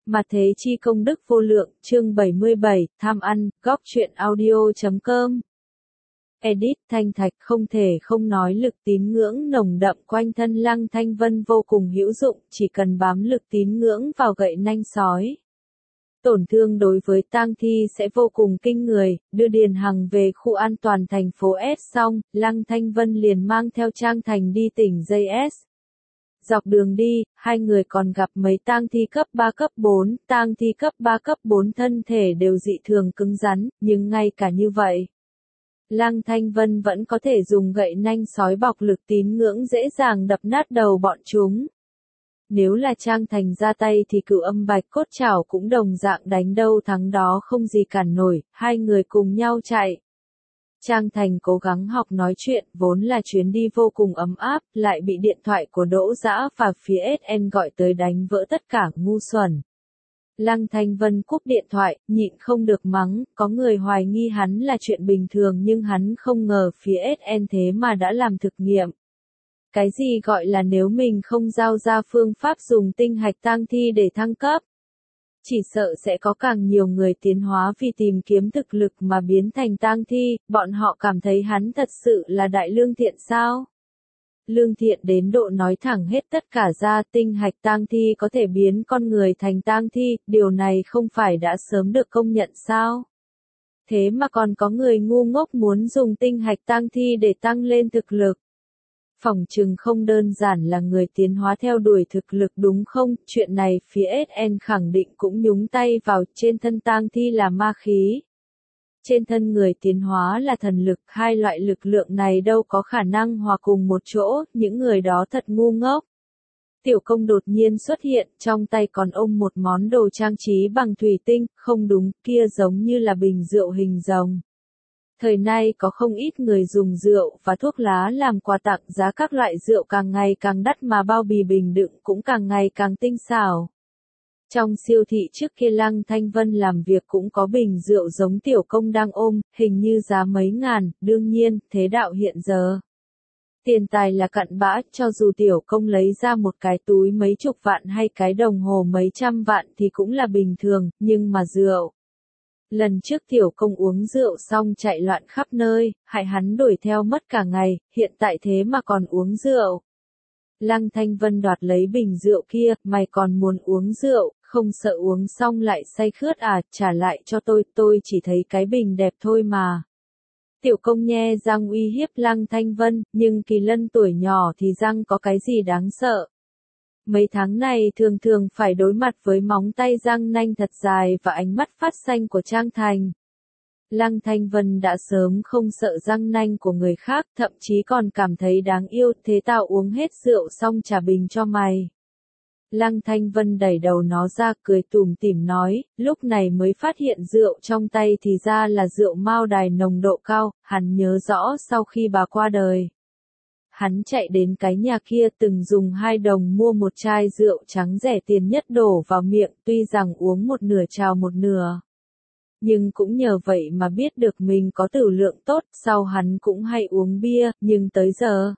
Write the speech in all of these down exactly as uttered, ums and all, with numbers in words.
Mà thế chi công đức vô lượng, chương bảy mươi bảy, tham ăn, góc truyện audio chấm com. Edit Thanh Thạch không thể không nói lực tín ngưỡng nồng đậm quanh thân Lăng Thanh Vân vô cùng hữu dụng, chỉ cần bám lực tín ngưỡng vào gậy nanh sói. Tổn thương đối với tang thi sẽ vô cùng kinh người, đưa Điền Hằng về khu an toàn thành phố S xong, Lăng Thanh Vân liền mang theo Trang Thành đi tỉnh gi ét. Dọc đường đi, hai người còn gặp mấy tang thi cấp ba cấp bốn, tang thi cấp ba cấp bốn thân thể đều dị thường cứng rắn, nhưng ngay cả như vậy, Lăng Thanh Vân vẫn có thể dùng gậy nanh sói bọc lực tín ngưỡng dễ dàng đập nát đầu bọn chúng. Nếu là Trang Thành ra tay thì Cửu Âm Bạch Cốt Trảo cũng đồng dạng đánh đâu thắng đó không gì cản nổi, hai người cùng nhau chạy. Trang Thành cố gắng học nói chuyện, vốn là chuyến đi vô cùng ấm áp, lại bị điện thoại của Đỗ Dã và phía ét en gọi tới đánh vỡ tất cả, ngu xuẩn. Lăng Thanh Vân cúp điện thoại, nhịn không được mắng, có người hoài nghi hắn là chuyện bình thường nhưng hắn không ngờ phía ét en thế mà đã làm thực nghiệm. Cái gì gọi là nếu mình không giao ra phương pháp dùng tinh hạch tang thi để thăng cấp? Chỉ sợ sẽ có càng nhiều người tiến hóa vì tìm kiếm thực lực mà biến thành tang thi, bọn họ cảm thấy hắn thật sự là đại lương thiện sao? Lương thiện đến độ nói thẳng hết tất cả ra, tinh hạch tang thi có thể biến con người thành tang thi, điều này không phải đã sớm được công nhận sao? Thế mà còn có người ngu ngốc muốn dùng tinh hạch tang thi để tăng lên thực lực. Phỏng chừng không đơn giản là người tiến hóa theo đuổi thực lực đúng không? Chuyện này phía ét en khẳng định cũng nhúng tay vào, trên thân tang thi là ma khí. Trên thân người tiến hóa là thần lực, hai loại lực lượng này đâu có khả năng hòa cùng một chỗ, những người đó thật ngu ngốc. Tiểu Công đột nhiên xuất hiện, trong tay còn ôm một món đồ trang trí bằng thủy tinh, không đúng, kia giống như là bình rượu hình rồng. Thời nay có không ít người dùng rượu và thuốc lá làm quà tặng, giá các loại rượu càng ngày càng đắt mà bao bì bình đựng cũng càng ngày càng tinh xảo. Trong siêu thị trước kia Lăng Thanh Vân làm việc cũng có bình rượu giống Tiểu Công đang ôm, hình như giá mấy ngàn, đương nhiên, thế đạo hiện giờ. Tiền tài là cặn bã, cho dù Tiểu Công lấy ra một cái túi mấy chục vạn hay cái đồng hồ mấy trăm vạn thì cũng là bình thường, nhưng mà rượu. Lần trước Tiểu Công uống rượu xong chạy loạn khắp nơi, hại hắn đuổi theo mất cả ngày, hiện tại thế mà còn uống rượu. Lăng Thanh Vân đoạt lấy bình rượu kia, mày còn muốn uống rượu, không sợ uống xong lại say khướt à, trả lại cho tôi, tôi chỉ thấy cái bình đẹp thôi mà. Tiểu Công nhe răng uy hiếp Lăng Thanh Vân, nhưng Kỳ Lân tuổi nhỏ thì răng có cái gì đáng sợ. Mấy tháng này thường thường phải đối mặt với móng tay răng nanh thật dài và ánh mắt phát xanh của Trang Thành. Lăng Thanh Vân đã sớm không sợ răng nanh của người khác, thậm chí còn cảm thấy đáng yêu, thế tao uống hết rượu xong trả bình cho mày. Lăng Thanh Vân đẩy đầu nó ra, cười tủm tỉm nói, lúc này mới phát hiện rượu trong tay thì ra là rượu Mao Đài nồng độ cao, hắn nhớ rõ sau khi bà qua đời. Hắn chạy đến cái nhà kia từng dùng hai đồng mua một chai rượu trắng rẻ tiền nhất đổ vào miệng, tuy rằng uống một nửa trào một nửa. Nhưng cũng nhờ vậy mà biết được mình có tử lượng tốt, sau hắn cũng hay uống bia, nhưng tới giờ.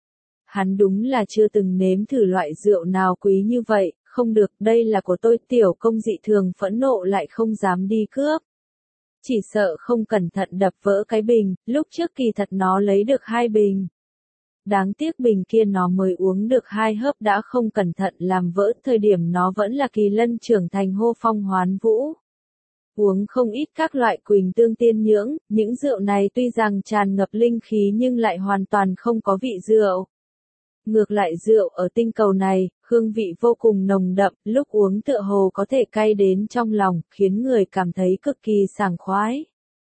Hắn đúng là chưa từng nếm thử loại rượu nào quý như vậy, không được, đây là của tôi. Tiểu Công dị thường phẫn nộ lại không dám đi cướp. Chỉ sợ không cẩn thận đập vỡ cái bình, lúc trước kỳ thật nó lấy được hai bình. Đáng tiếc bình kia nó mới uống được hai hớp đã không cẩn thận làm vỡ, thời điểm nó vẫn là Kỳ Lân trưởng thành hô phong hoán vũ. Uống không ít các loại quỳnh tương tiên nhưỡng, những rượu này tuy rằng tràn ngập linh khí nhưng lại hoàn toàn không có vị rượu. Ngược lại rượu ở tinh cầu này, hương vị vô cùng nồng đậm, lúc uống tựa hồ có thể cay đến trong lòng, khiến người cảm thấy cực kỳ sảng khoái.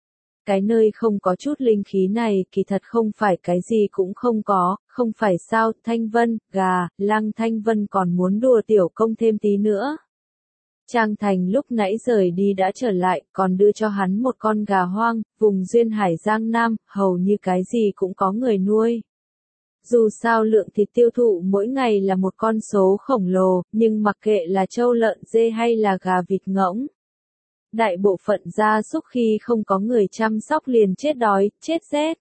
Cái nơi không có chút linh khí này kỳ thật không phải cái gì cũng không có, không phải sao? Thanh Vân, gà, Lăng Thanh Vân còn muốn đùa Tiểu Công thêm tí nữa. Trang Thành lúc nãy rời đi đã trở lại, còn đưa cho hắn một con gà hoang, vùng duyên hải Giang Nam, hầu như cái gì cũng có người nuôi. Dù sao lượng thịt tiêu thụ mỗi ngày là một con số khổng lồ, nhưng mặc kệ là trâu lợn dê hay là gà vịt ngỗng. Đại bộ phận gia súc khi không có người chăm sóc liền chết đói, chết rét.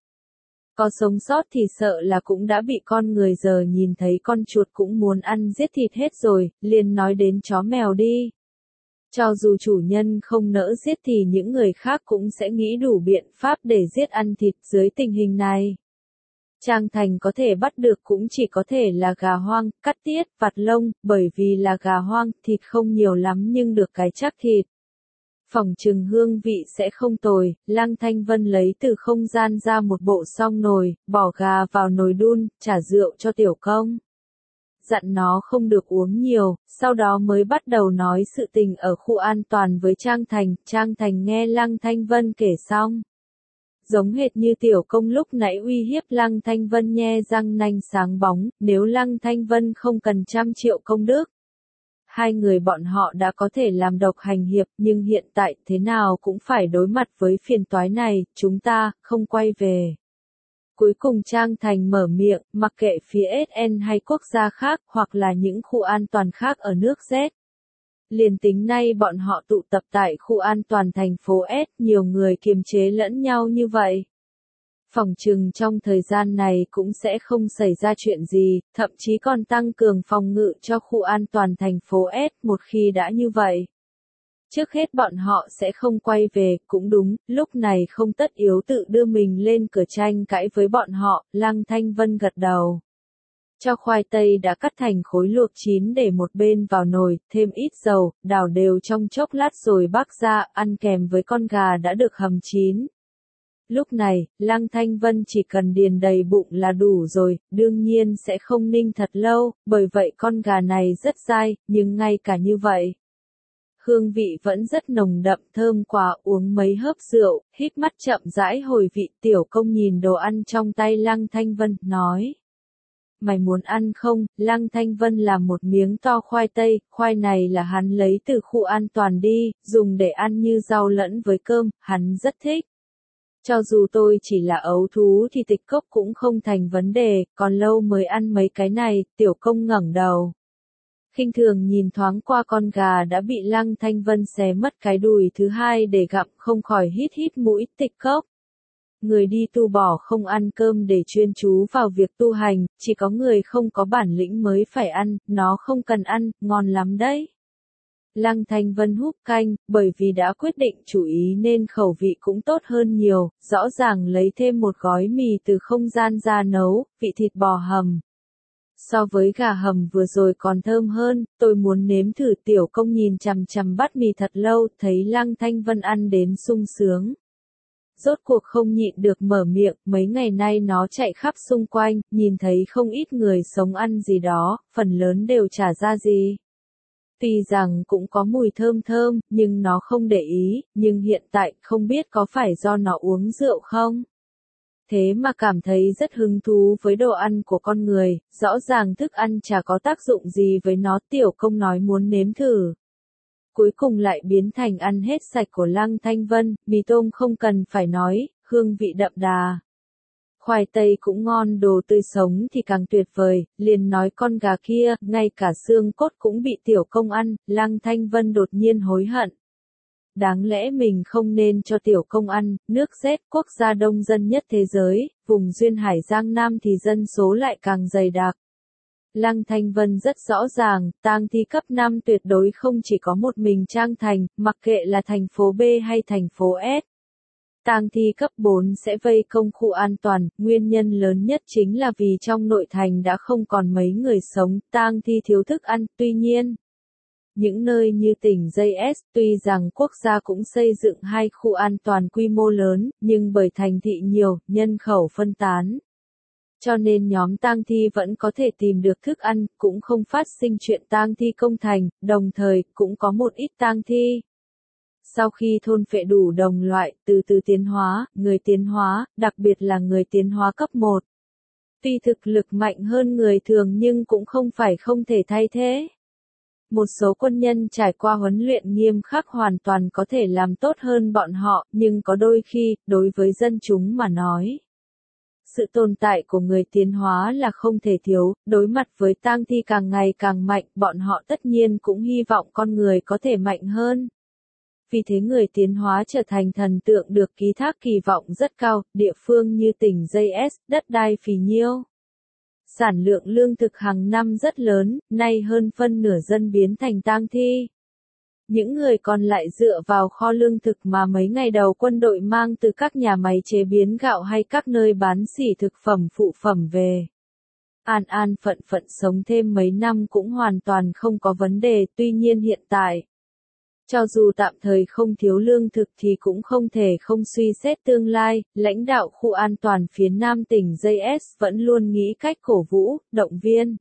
Có sống sót thì sợ là cũng đã bị con người giờ nhìn thấy con chuột cũng muốn ăn giết thịt hết rồi, liền nói đến chó mèo đi. Cho dù chủ nhân không nỡ giết thì những người khác cũng sẽ nghĩ đủ biện pháp để giết ăn thịt. Dưới tình hình này, Trang Thành có thể bắt được cũng chỉ có thể là gà hoang, cắt tiết, vặt lông, bởi vì là gà hoang, thịt không nhiều lắm nhưng được cái chắc thịt. Phỏng chừng hương vị sẽ không tồi. Lăng Thanh Vân lấy từ không gian ra một bộ song nồi, bỏ gà vào nồi đun, trả rượu cho Tiểu Công. Dặn nó không được uống nhiều, sau đó mới bắt đầu nói sự tình ở khu an toàn với Trang Thành. Trang Thành nghe Lăng Thanh Vân kể xong, giống hệt như Tiểu Công lúc nãy uy hiếp Lăng Thanh Vân, nhe răng nanh sáng bóng, nếu Lăng Thanh Vân không cần trăm triệu công đức, hai người bọn họ đã có thể làm độc hành hiệp, nhưng hiện tại thế nào cũng phải đối mặt với phiền toái này, chúng ta không quay về. Cuối cùng Trang Thành mở miệng, mặc kệ phía ét en hay quốc gia khác, hoặc là những khu an toàn khác ở nước Z. Liền tính nay bọn họ tụ tập tại khu an toàn thành phố S, nhiều người kiềm chế lẫn nhau như vậy. Phỏng chừng trong thời gian này cũng sẽ không xảy ra chuyện gì, thậm chí còn tăng cường phòng ngự cho khu an toàn thành phố S. Một khi đã như vậy, trước hết bọn họ sẽ không quay về, cũng đúng, lúc này không tất yếu tự đưa mình lên cửa tranh cãi với bọn họ. Lăng Thanh Vân gật đầu. Cho khoai tây đã cắt thành khối luộc chín để một bên vào nồi, thêm ít dầu, đảo đều trong chốc lát rồi bắc ra, ăn kèm với con gà đã được hầm chín. Lúc này, Lăng Thanh Vân chỉ cần điền đầy bụng là đủ rồi, đương nhiên sẽ không ninh thật lâu, bởi vậy con gà này rất dai, nhưng ngay cả như vậy, hương vị vẫn rất nồng đậm, thơm quá. Uống mấy hớp rượu, hít mắt chậm rãi hồi vị. Tiểu Công nhìn đồ ăn trong tay Lăng Thanh Vân, nói: Mày muốn ăn không? Lăng Thanh Vân làm một miếng to khoai tây, khoai này là hắn lấy từ khu an toàn đi, dùng để ăn như rau lẫn với cơm, hắn rất thích. Cho dù tôi chỉ là ấu thú thì tịch cốc cũng không thành vấn đề, còn lâu mới ăn mấy cái này. Tiểu Công ngẩng đầu, khinh thường nhìn thoáng qua con gà đã bị Lăng Thanh Vân xé mất cái đùi thứ hai để gặm, không khỏi hít hít mũi. Tịch cốc, người đi tu bỏ không ăn cơm để chuyên chú vào việc tu hành, chỉ có người không có bản lĩnh mới phải ăn, nó không cần ăn, ngon lắm đấy. Lăng Thanh Vân húp canh, bởi vì đã quyết định chủ ý nên khẩu vị cũng tốt hơn nhiều, rõ ràng lấy thêm một gói mì từ không gian ra nấu, vị thịt bò hầm. So với gà hầm vừa rồi còn thơm hơn, tôi muốn nếm thử. Tiểu Công nhìn chằm chằm bát mì thật lâu, thấy Lăng Thanh Vân ăn đến sung sướng. Rốt cuộc không nhịn được mở miệng, mấy ngày nay nó chạy khắp xung quanh, nhìn thấy không ít người sống ăn gì đó, phần lớn đều chả ra gì. Tuy rằng cũng có mùi thơm thơm, nhưng nó không để ý, nhưng hiện tại không biết có phải do nó uống rượu không? Thế mà cảm thấy rất hứng thú với đồ ăn của con người, rõ ràng thức ăn chả có tác dụng gì với nó. Tiểu Công nói muốn nếm thử, cuối cùng lại biến thành ăn hết sạch của Lăng Thanh Vân. Mì tôm không cần phải nói, hương vị đậm đà. Khoai tây cũng ngon, đồ tươi sống thì càng tuyệt vời, liền nói con gà kia, ngay cả xương cốt cũng bị Tiểu Công ăn. Lăng Thanh Vân đột nhiên hối hận. Đáng lẽ mình không nên cho Tiểu Công ăn. Nước Z, quốc gia đông dân nhất thế giới, vùng duyên hải Giang Nam thì dân số lại càng dày đặc. Lăng Thanh Vân rất rõ ràng, tang thi cấp năm tuyệt đối không chỉ có một mình Trang Thành, mặc kệ là thành phố B hay thành phố S. Tang thi cấp bốn sẽ vây công khu an toàn, nguyên nhân lớn nhất chính là vì trong nội thành đã không còn mấy người sống, tang thi thiếu thức ăn. Tuy nhiên, những nơi như tỉnh gi ét, tuy rằng quốc gia cũng xây dựng hai khu an toàn quy mô lớn, nhưng bởi thành thị nhiều, nhân khẩu phân tán, cho nên nhóm tang thi vẫn có thể tìm được thức ăn, cũng không phát sinh chuyện tang thi công thành, đồng thời cũng có một ít tang thi. Sau khi thôn phệ đủ đồng loại, từ từ tiến hóa, người tiến hóa, đặc biệt là người tiến hóa cấp một. Tuy thực lực mạnh hơn người thường nhưng cũng không phải không thể thay thế. Một số quân nhân trải qua huấn luyện nghiêm khắc hoàn toàn có thể làm tốt hơn bọn họ, nhưng có đôi khi, đối với dân chúng mà nói, sự tồn tại của người tiến hóa là không thể thiếu. Đối mặt với tang thi càng ngày càng mạnh, bọn họ tất nhiên cũng hy vọng con người có thể mạnh hơn. Vì thế người tiến hóa trở thành thần tượng được ký thác kỳ vọng rất cao. Địa phương như tỉnh gi ét, đất đai phì nhiêu, sản lượng lương thực hàng năm rất lớn, nay hơn phân nửa dân biến thành tang thi. Những người còn lại dựa vào kho lương thực mà mấy ngày đầu quân đội mang từ các nhà máy chế biến gạo hay các nơi bán xỉ thực phẩm phụ phẩm về. An an phận phận sống thêm mấy năm cũng hoàn toàn không có vấn đề, tuy nhiên hiện tại, cho dù tạm thời không thiếu lương thực thì cũng không thể không suy xét tương lai, lãnh đạo khu an toàn phía Nam tỉnh gi ét vẫn luôn nghĩ cách cổ vũ, động viên,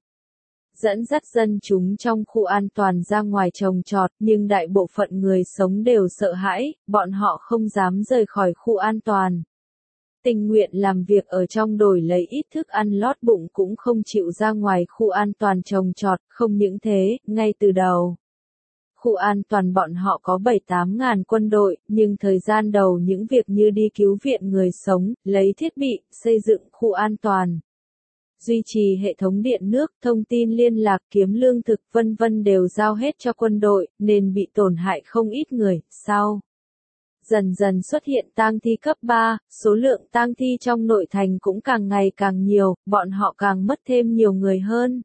dẫn dắt dân chúng trong khu an toàn ra ngoài trồng trọt, nhưng đại bộ phận người sống đều sợ hãi, bọn họ không dám rời khỏi khu an toàn. Tình nguyện làm việc ở trong đổi lấy ít thức ăn lót bụng cũng không chịu ra ngoài khu an toàn trồng trọt, không những thế, ngay từ đầu. Khu an toàn bọn họ có bảy tám ngàn quân đội, nhưng thời gian đầu những việc như đi cứu viện người sống, lấy thiết bị, xây dựng khu an toàn, duy trì hệ thống điện nước, thông tin liên lạc, kiếm lương thực vân vân đều giao hết cho quân đội, nên bị tổn hại không ít người. Sau dần dần xuất hiện tang thi cấp ba, số lượng tang thi trong nội thành cũng càng ngày càng nhiều, bọn họ càng mất thêm nhiều người hơn.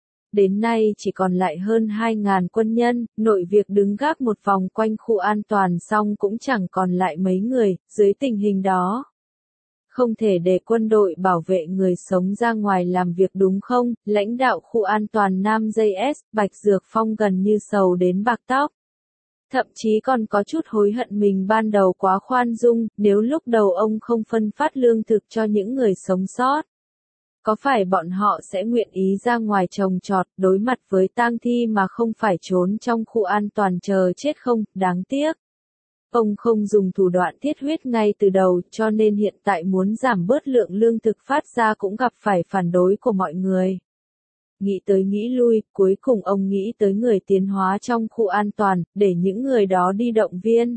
Đến nay chỉ còn lại hơn hai ngàn quân nhân, nội việc đứng gác một vòng quanh khu an toàn xong cũng chẳng còn lại mấy người, dưới tình hình đó. Không thể để quân đội bảo vệ người sống ra ngoài làm việc đúng không? Lãnh đạo khu an toàn Nam gi ét, Bạch Dược Phong gần như sầu đến bạc tóc. Thậm chí còn có chút hối hận mình ban đầu quá khoan dung, nếu lúc đầu ông không phân phát lương thực cho những người sống sót. Có phải bọn họ sẽ nguyện ý ra ngoài trồng trọt, đối mặt với tang thi mà không phải trốn trong khu an toàn chờ chết không? Đáng tiếc. Ông không dùng thủ đoạn thiết huyết ngay từ đầu, cho nên hiện tại muốn giảm bớt lượng lương thực phát ra cũng gặp phải phản đối của mọi người. Nghĩ tới nghĩ lui, cuối cùng ông nghĩ tới người tiến hóa trong khu an toàn, để những người đó đi động viên.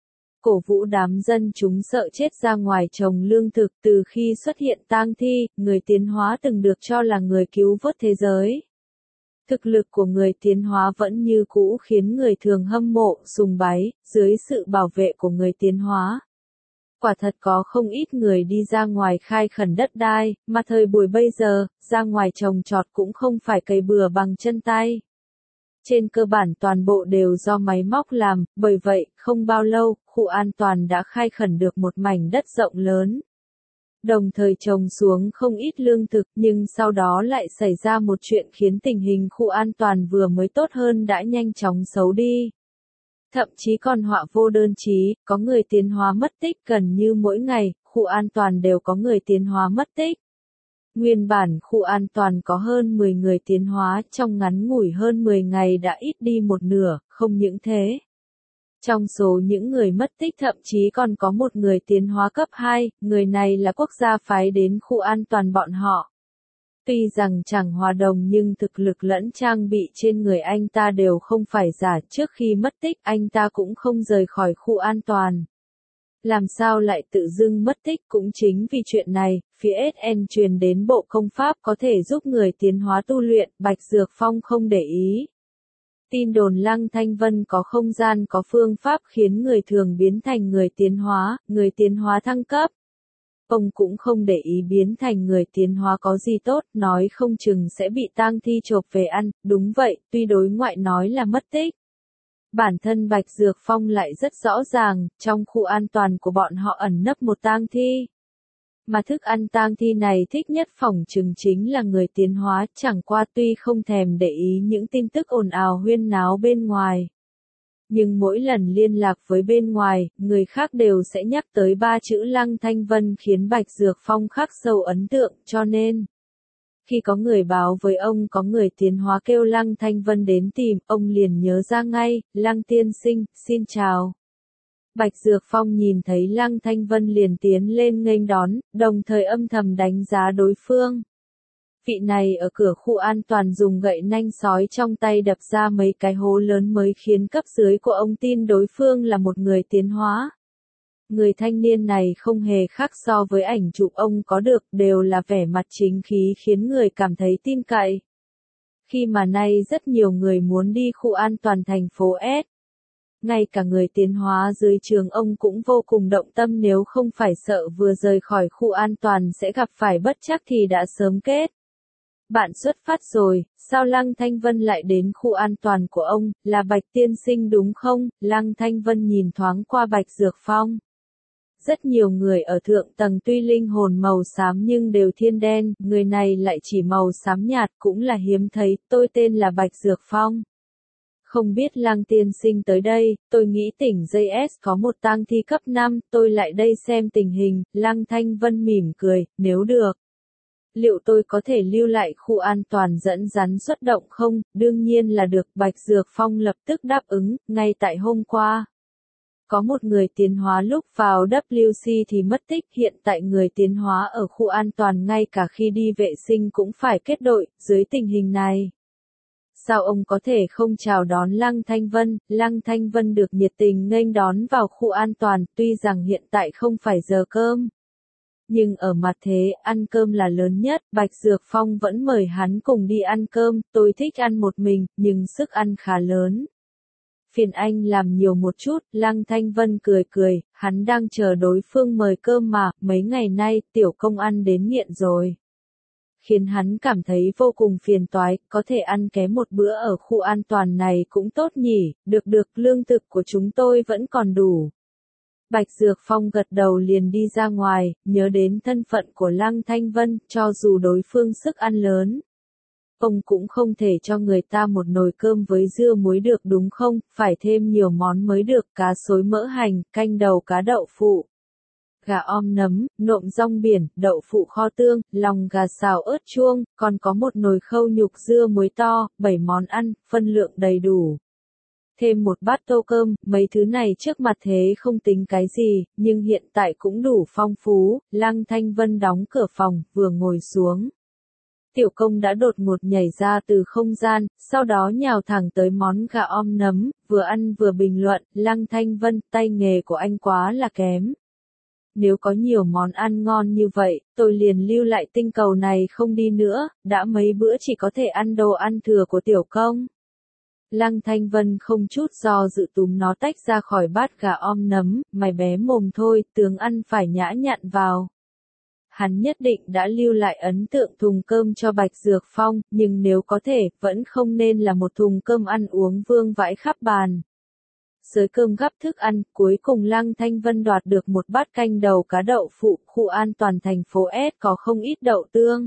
Cổ vũ đám dân chúng sợ chết ra ngoài trồng lương thực. Từ khi xuất hiện tang thi, người tiến hóa từng được cho là người cứu vớt thế giới. Thực lực của người tiến hóa vẫn như cũ khiến người thường hâm mộ, sùng bái, dưới sự bảo vệ của người tiến hóa. Quả thật có không ít người đi ra ngoài khai khẩn đất đai, mà thời buổi bây giờ, ra ngoài trồng trọt cũng không phải cày bừa bằng chân tay. Trên cơ bản toàn bộ đều do máy móc làm, bởi vậy, không bao lâu, khu an toàn đã khai khẩn được một mảnh đất rộng lớn. Đồng thời trồng xuống không ít lương thực, nhưng sau đó lại xảy ra một chuyện khiến tình hình khu an toàn vừa mới tốt hơn đã nhanh chóng xấu đi. Thậm chí còn họa vô đơn chí, có người tiến hóa mất tích gần như mỗi ngày, khu an toàn đều có người tiến hóa mất tích. Nguyên bản khu an toàn có hơn mười người tiến hóa, trong ngắn ngủi hơn mười ngày đã ít đi một nửa, không những thế. Trong số những người mất tích thậm chí còn có một người tiến hóa cấp hai, người này là quốc gia phái đến khu an toàn bọn họ. Tuy rằng chẳng hòa đồng nhưng thực lực lẫn trang bị trên người anh ta đều không phải giả, trước khi mất tích anh ta cũng không rời khỏi khu an toàn. Làm sao lại tự dưng mất tích? Cũng chính vì chuyện này, phía ét en truyền đến bộ công pháp có thể giúp người tiến hóa tu luyện, Bạch Dược Phong không để ý. Tin đồn Lăng Thanh Vân có không gian có phương pháp khiến người thường biến thành người tiến hóa, người tiến hóa thăng cấp. Ông cũng không để ý biến thành người tiến hóa có gì tốt, nói không chừng sẽ bị tang thi chộp về ăn, đúng vậy, tuy đối ngoại nói là mất tích. Bản thân Bạch Dược Phong lại rất rõ ràng, trong khu an toàn của bọn họ ẩn nấp một tang thi. Mà thức ăn tang thi này thích nhất phỏng chừng chính là người tiến hóa, chẳng qua tuy không thèm để ý những tin tức ồn ào huyên náo bên ngoài. Nhưng mỗi lần liên lạc với bên ngoài, người khác đều sẽ nhắc tới ba chữ Lăng Thanh Vân khiến Bạch Dược Phong khắc sâu ấn tượng, cho nên khi có người báo với ông có người tiến hóa kêu Lăng Thanh Vân đến tìm, ông liền nhớ ra ngay, Lăng tiên sinh, xin chào. Bạch Dược Phong nhìn thấy Lăng Thanh Vân liền tiến lên nghênh đón, đồng thời âm thầm đánh giá đối phương. Vị này ở cửa khu an toàn dùng gậy nanh sói trong tay đập ra mấy cái hố lớn mới khiến cấp dưới của ông tin đối phương là một người tiến hóa. Người thanh niên này không hề khác so với ảnh chụp ông có được, đều là vẻ mặt chính khí khiến người cảm thấy tin cậy. Khi mà nay rất nhiều người muốn đi khu an toàn thành phố S. Ngay cả người tiến hóa dưới trường ông cũng vô cùng động tâm, nếu không phải sợ vừa rời khỏi khu an toàn sẽ gặp phải bất trắc thì đã sớm kết. Bạn xuất phát rồi, sao Lăng Thanh Vân lại đến khu an toàn của ông, là Bạch tiên sinh đúng không? Lăng Thanh Vân nhìn thoáng qua Bạch Dược Phong. Rất nhiều người ở thượng tầng tuy linh hồn màu xám nhưng đều thiên đen, người này lại chỉ màu xám nhạt cũng là hiếm thấy, tôi tên là Bạch Dược Phong. Không biết Lăng tiên sinh tới đây, tôi nghĩ tỉnh gi ét có một tang thi cấp năm, tôi lại đây xem tình hình, Lăng Thanh Vân mỉm cười, nếu được. Liệu tôi có thể lưu lại khu an toàn dẫn rắn xuất động không? Đương nhiên là được, Bạch Dược Phong lập tức đáp ứng, ngay tại hôm qua. Có một người tiến hóa lúc vào W C thì mất tích, hiện tại người tiến hóa ở khu an toàn ngay cả khi đi vệ sinh cũng phải kết đội, dưới tình hình này. Sao ông có thể không chào đón Lăng Thanh Vân? Lăng Thanh Vân được nhiệt tình nghênh đón vào khu an toàn, tuy rằng hiện tại không phải giờ cơm. Nhưng ở mặt thế, ăn cơm là lớn nhất, Bạch Dược Phong vẫn mời hắn cùng đi ăn cơm, tôi thích ăn một mình, nhưng sức ăn khá lớn. Phiền anh làm nhiều một chút, Lăng Thanh Vân cười cười, hắn đang chờ đối phương mời cơm mà, mấy ngày nay, tiểu công ăn đến nghiện rồi. Khiến hắn cảm thấy vô cùng phiền toái, có thể ăn kém một bữa ở khu an toàn này cũng tốt nhỉ, được được, lương thực của chúng tôi vẫn còn đủ. Bạch Dược Phong gật đầu liền đi ra ngoài, nhớ đến thân phận của Lăng Thanh Vân, cho dù đối phương sức ăn lớn. Ông cũng không thể cho người ta một nồi cơm với dưa muối được đúng không, phải thêm nhiều món mới được, cá xối mỡ hành, canh đầu cá đậu phụ. Gà om nấm, nộm rong biển, đậu phụ kho tương, lòng gà xào ớt chuông, còn có một nồi khâu nhục dưa muối to, bảy món ăn, phân lượng đầy đủ. Thêm một bát tô cơm, mấy thứ này trước mặt thế không tính cái gì, nhưng hiện tại cũng đủ phong phú. Lăng Thanh Vân đóng cửa phòng, vừa ngồi xuống. Tiểu công đã đột ngột nhảy ra từ không gian, sau đó nhào thẳng tới món gà om nấm, vừa ăn vừa bình luận, Lăng Thanh Vân, tay nghề của anh quá là kém. Nếu có nhiều món ăn ngon như vậy, tôi liền lưu lại tinh cầu này không đi nữa, đã mấy bữa chỉ có thể ăn đồ ăn thừa của tiểu công. Lăng Thanh Vân không chút do dự túm nó tách ra khỏi bát gà om nấm, mày bé mồm thôi, tướng ăn phải nhã nhặn vào. Hắn nhất định đã lưu lại ấn tượng thùng cơm cho Bạch Dược Phong, nhưng nếu có thể, vẫn không nên là một thùng cơm ăn uống vương vãi khắp bàn. Sới cơm gắp thức ăn, cuối cùng Lăng Thanh Vân đoạt được một bát canh đầu cá đậu phụ, khu an toàn thành phố S có không ít đậu tương.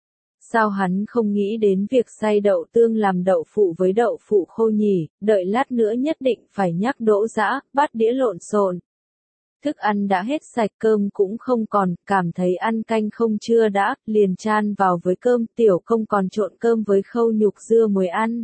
Sao hắn không nghĩ đến việc xay đậu tương làm đậu phụ với đậu phụ khô nhỉ, đợi lát nữa nhất định phải nhắc Đỗ Dã, bát đĩa lộn xộn. Thức ăn đã hết sạch, cơm cũng không còn, cảm thấy ăn canh không chưa đã, liền chan vào với cơm, tiểu công còn trộn cơm với khâu nhục dưa muối ăn.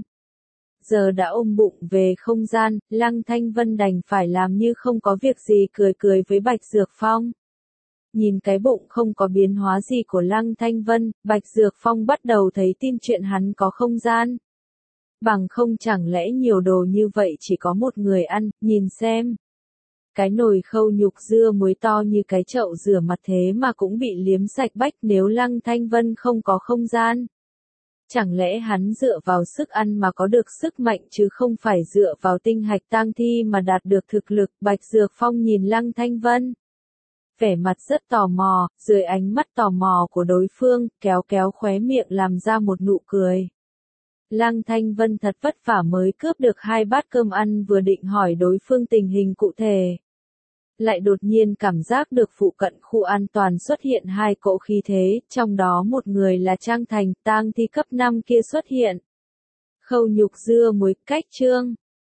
Giờ đã ôm bụng về không gian, Lăng Thanh Vân đành phải làm như không có việc gì, cười cười với Bạch Dược Phong. Nhìn cái bụng không có biến hóa gì của Lăng Thanh Vân, Bạch Dược Phong bắt đầu thấy tin chuyện hắn có không gian. Bằng không chẳng lẽ nhiều đồ như vậy chỉ có một người ăn, nhìn xem. Cái nồi khâu nhục dưa muối to như cái chậu rửa mặt thế mà cũng bị liếm sạch bách, nếu Lăng Thanh Vân không có không gian. Chẳng lẽ hắn dựa vào sức ăn mà có được sức mạnh chứ không phải dựa vào tinh hạch tang thi mà đạt được thực lực. Bạch Dược Phong nhìn Lăng Thanh Vân. Vẻ mặt rất tò mò, dưới ánh mắt tò mò của đối phương, kéo kéo khóe miệng làm ra một nụ cười. Lăng Thanh Vân thật vất vả mới cướp được hai bát cơm ăn, vừa định hỏi đối phương tình hình cụ thể. Lại đột nhiên cảm giác được phụ cận khu an toàn xuất hiện hai cỗ khí thế, trong đó một người là Trang Thành, tang thi cấp năm kia xuất hiện. Khâu nhục dưa muối, cách chương.